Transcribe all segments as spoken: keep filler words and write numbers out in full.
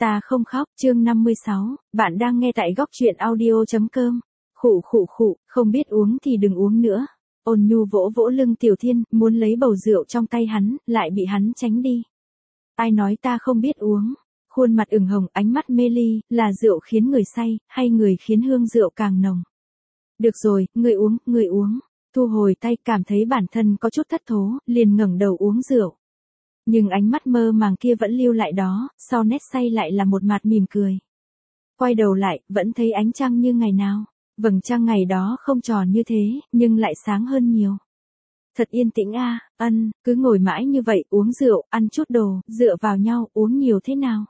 Ta không khóc, chương năm mươi sáu, bạn đang nghe tại góc truyện audio chấm com. Khụ khụ khụ, không biết uống thì đừng uống nữa. Ôn nhu vỗ vỗ lưng Tiểu Thiên, muốn lấy bầu rượu trong tay hắn, lại bị hắn tránh đi. Ai nói ta không biết uống? Khuôn mặt ửng hồng, ánh mắt mê ly, là rượu khiến người say, hay người khiến hương rượu càng nồng? Được rồi, người uống, người uống. Thu hồi tay, cảm thấy bản thân có chút thất thố, liền ngẩng đầu uống rượu. Nhưng ánh mắt mơ màng kia vẫn lưu lại đó, sau nét say lại là một mặt mỉm cười. Quay đầu lại, vẫn thấy ánh trăng như ngày nào. Vầng trăng ngày đó không tròn như thế, nhưng lại sáng hơn nhiều. Thật yên tĩnh a, à, ân, cứ ngồi mãi như vậy, uống rượu, ăn chút đồ, dựa vào nhau, uống nhiều thế nào?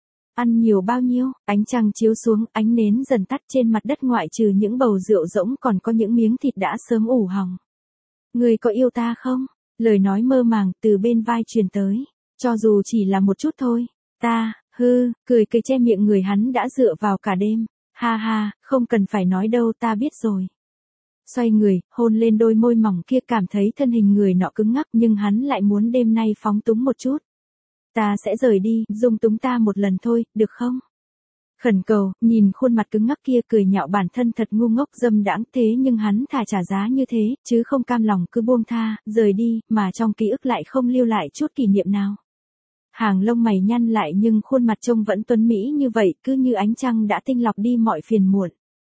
Ăn nhiều bao nhiêu? Ánh trăng chiếu xuống, ánh nến dần tắt, trên mặt đất ngoại trừ những bầu rượu rỗng còn có những miếng thịt đã sớm ủ hỏng. Người có yêu ta không? Lời nói mơ màng từ bên vai truyền tới. Cho dù chỉ là một chút thôi. Ta, hư, cười cười che miệng người hắn đã dựa vào cả đêm. Ha ha, không cần phải nói đâu, ta biết rồi. Xoay người, hôn lên đôi môi mỏng kia, cảm thấy thân hình người nọ cứng ngắc, nhưng hắn lại muốn đêm nay phóng túng một chút. Ta sẽ rời đi, dung túng ta một lần thôi, được không? Khẩn cầu, nhìn khuôn mặt cứng ngắc kia, cười nhạo bản thân thật ngu ngốc dâm đãng, thế nhưng hắn thà trả giá như thế, chứ không cam lòng cứ buông tha, rời đi, mà trong ký ức lại không lưu lại chút kỷ niệm nào. Hàng lông mày nhăn lại nhưng khuôn mặt trông vẫn tuấn mỹ như vậy, cứ như ánh trăng đã tinh lọc đi mọi phiền muộn.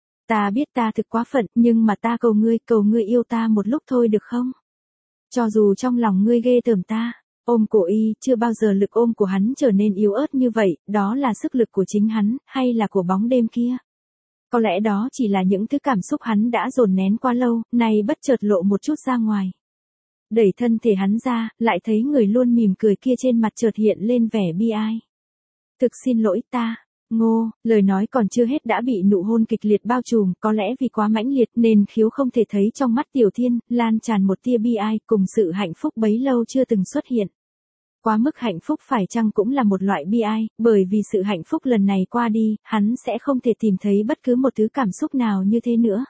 Ta biết ta thực quá phận, nhưng mà ta cầu ngươi, cầu ngươi yêu ta một lúc thôi được không? Cho dù trong lòng ngươi ghê tởm ta. Ôm cổ y, chưa bao giờ lực ôm của hắn trở nên yếu ớt như vậy, đó là sức lực của chính hắn, hay là của bóng đêm kia? Có lẽ đó chỉ là những thứ cảm xúc hắn đã dồn nén quá lâu, nay bất chợt lộ một chút ra ngoài. Đẩy thân thể hắn ra, lại thấy người luôn mỉm cười kia trên mặt chợt hiện lên vẻ bi ai. Thực xin lỗi ta. Ngô, lời nói còn chưa hết đã bị nụ hôn kịch liệt bao trùm, có lẽ vì quá mãnh liệt nên Khiếu không thể thấy trong mắt Tiểu Thiên, lan tràn một tia bi ai cùng sự hạnh phúc bấy lâu chưa từng xuất hiện. Quá mức hạnh phúc phải chăng cũng là một loại bi ai, bởi vì sự hạnh phúc lần này qua đi, hắn sẽ không thể tìm thấy bất cứ một thứ cảm xúc nào như thế nữa.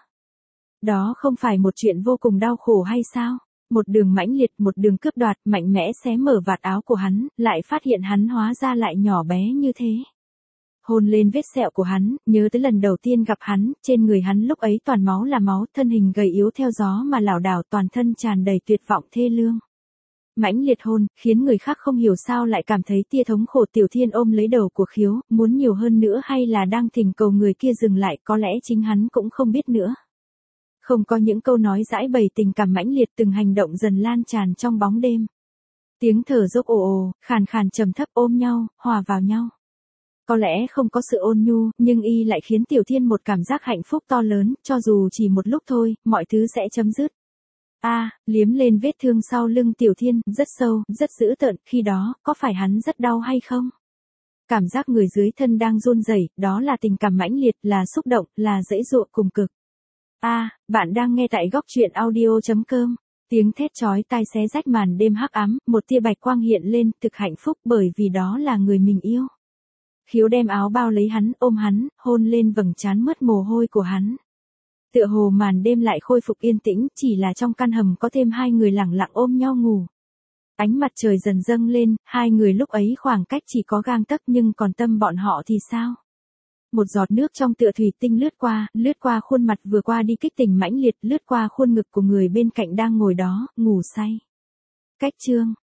Đó không phải một chuyện vô cùng đau khổ hay sao? Một đường mãnh liệt, một đường cướp đoạt, mạnh mẽ xé mở vạt áo của hắn, lại phát hiện hắn hóa ra lại nhỏ bé như thế. Hôn lên vết sẹo của hắn, nhớ tới lần đầu tiên gặp hắn, trên người hắn lúc ấy toàn máu là máu, thân hình gầy yếu theo gió mà lảo đảo, toàn thân tràn đầy tuyệt vọng thê lương. Mãnh liệt hôn, khiến người khác không hiểu sao lại cảm thấy tia thống khổ. Tiểu Thiên ôm lấy đầu của Khiếu, muốn nhiều hơn nữa hay là đang thỉnh cầu người kia dừng lại, có lẽ chính hắn cũng không biết nữa. Không có những câu nói giãi bày tình cảm mãnh liệt, từng hành động dần lan tràn trong bóng đêm. Tiếng thở dốc ồ ồ, khàn khàn trầm thấp ôm nhau, hòa vào nhau. Có lẽ không có sự ôn nhu, nhưng y lại khiến Tiểu Thiên một cảm giác hạnh phúc to lớn, cho dù chỉ một lúc thôi, mọi thứ sẽ chấm dứt. A, à, liếm lên vết thương sau lưng Tiểu Thiên, rất sâu, rất dữ tợn, khi đó, có phải hắn rất đau hay không? Cảm giác người dưới thân đang run rẩy, đó là tình cảm mãnh liệt, là xúc động, là dãy dụa cùng cực. A, à, bạn đang nghe tại góc truyện audio chấm com. Tiếng thét chói tai xé rách màn đêm hắc ám, một tia bạch quang hiện lên, thực hạnh phúc bởi vì đó là người mình yêu. Khiếu đem áo bao lấy hắn, ôm hắn, hôn lên vầng trán mướt mồ hôi của hắn. Tựa hồ màn đêm lại khôi phục yên tĩnh, chỉ là trong căn hầm có thêm hai người lẳng lặng ôm nhau ngủ. Ánh mặt trời dần dâng lên, hai người lúc ấy khoảng cách chỉ có gang tấc, nhưng còn tâm bọn họ thì sao? Một giọt nước trong tựa thủy tinh lướt qua, lướt qua khuôn mặt vừa qua đi kích tình mãnh liệt, lướt qua khuôn ngực của người bên cạnh đang ngồi đó, ngủ say. Cách chương,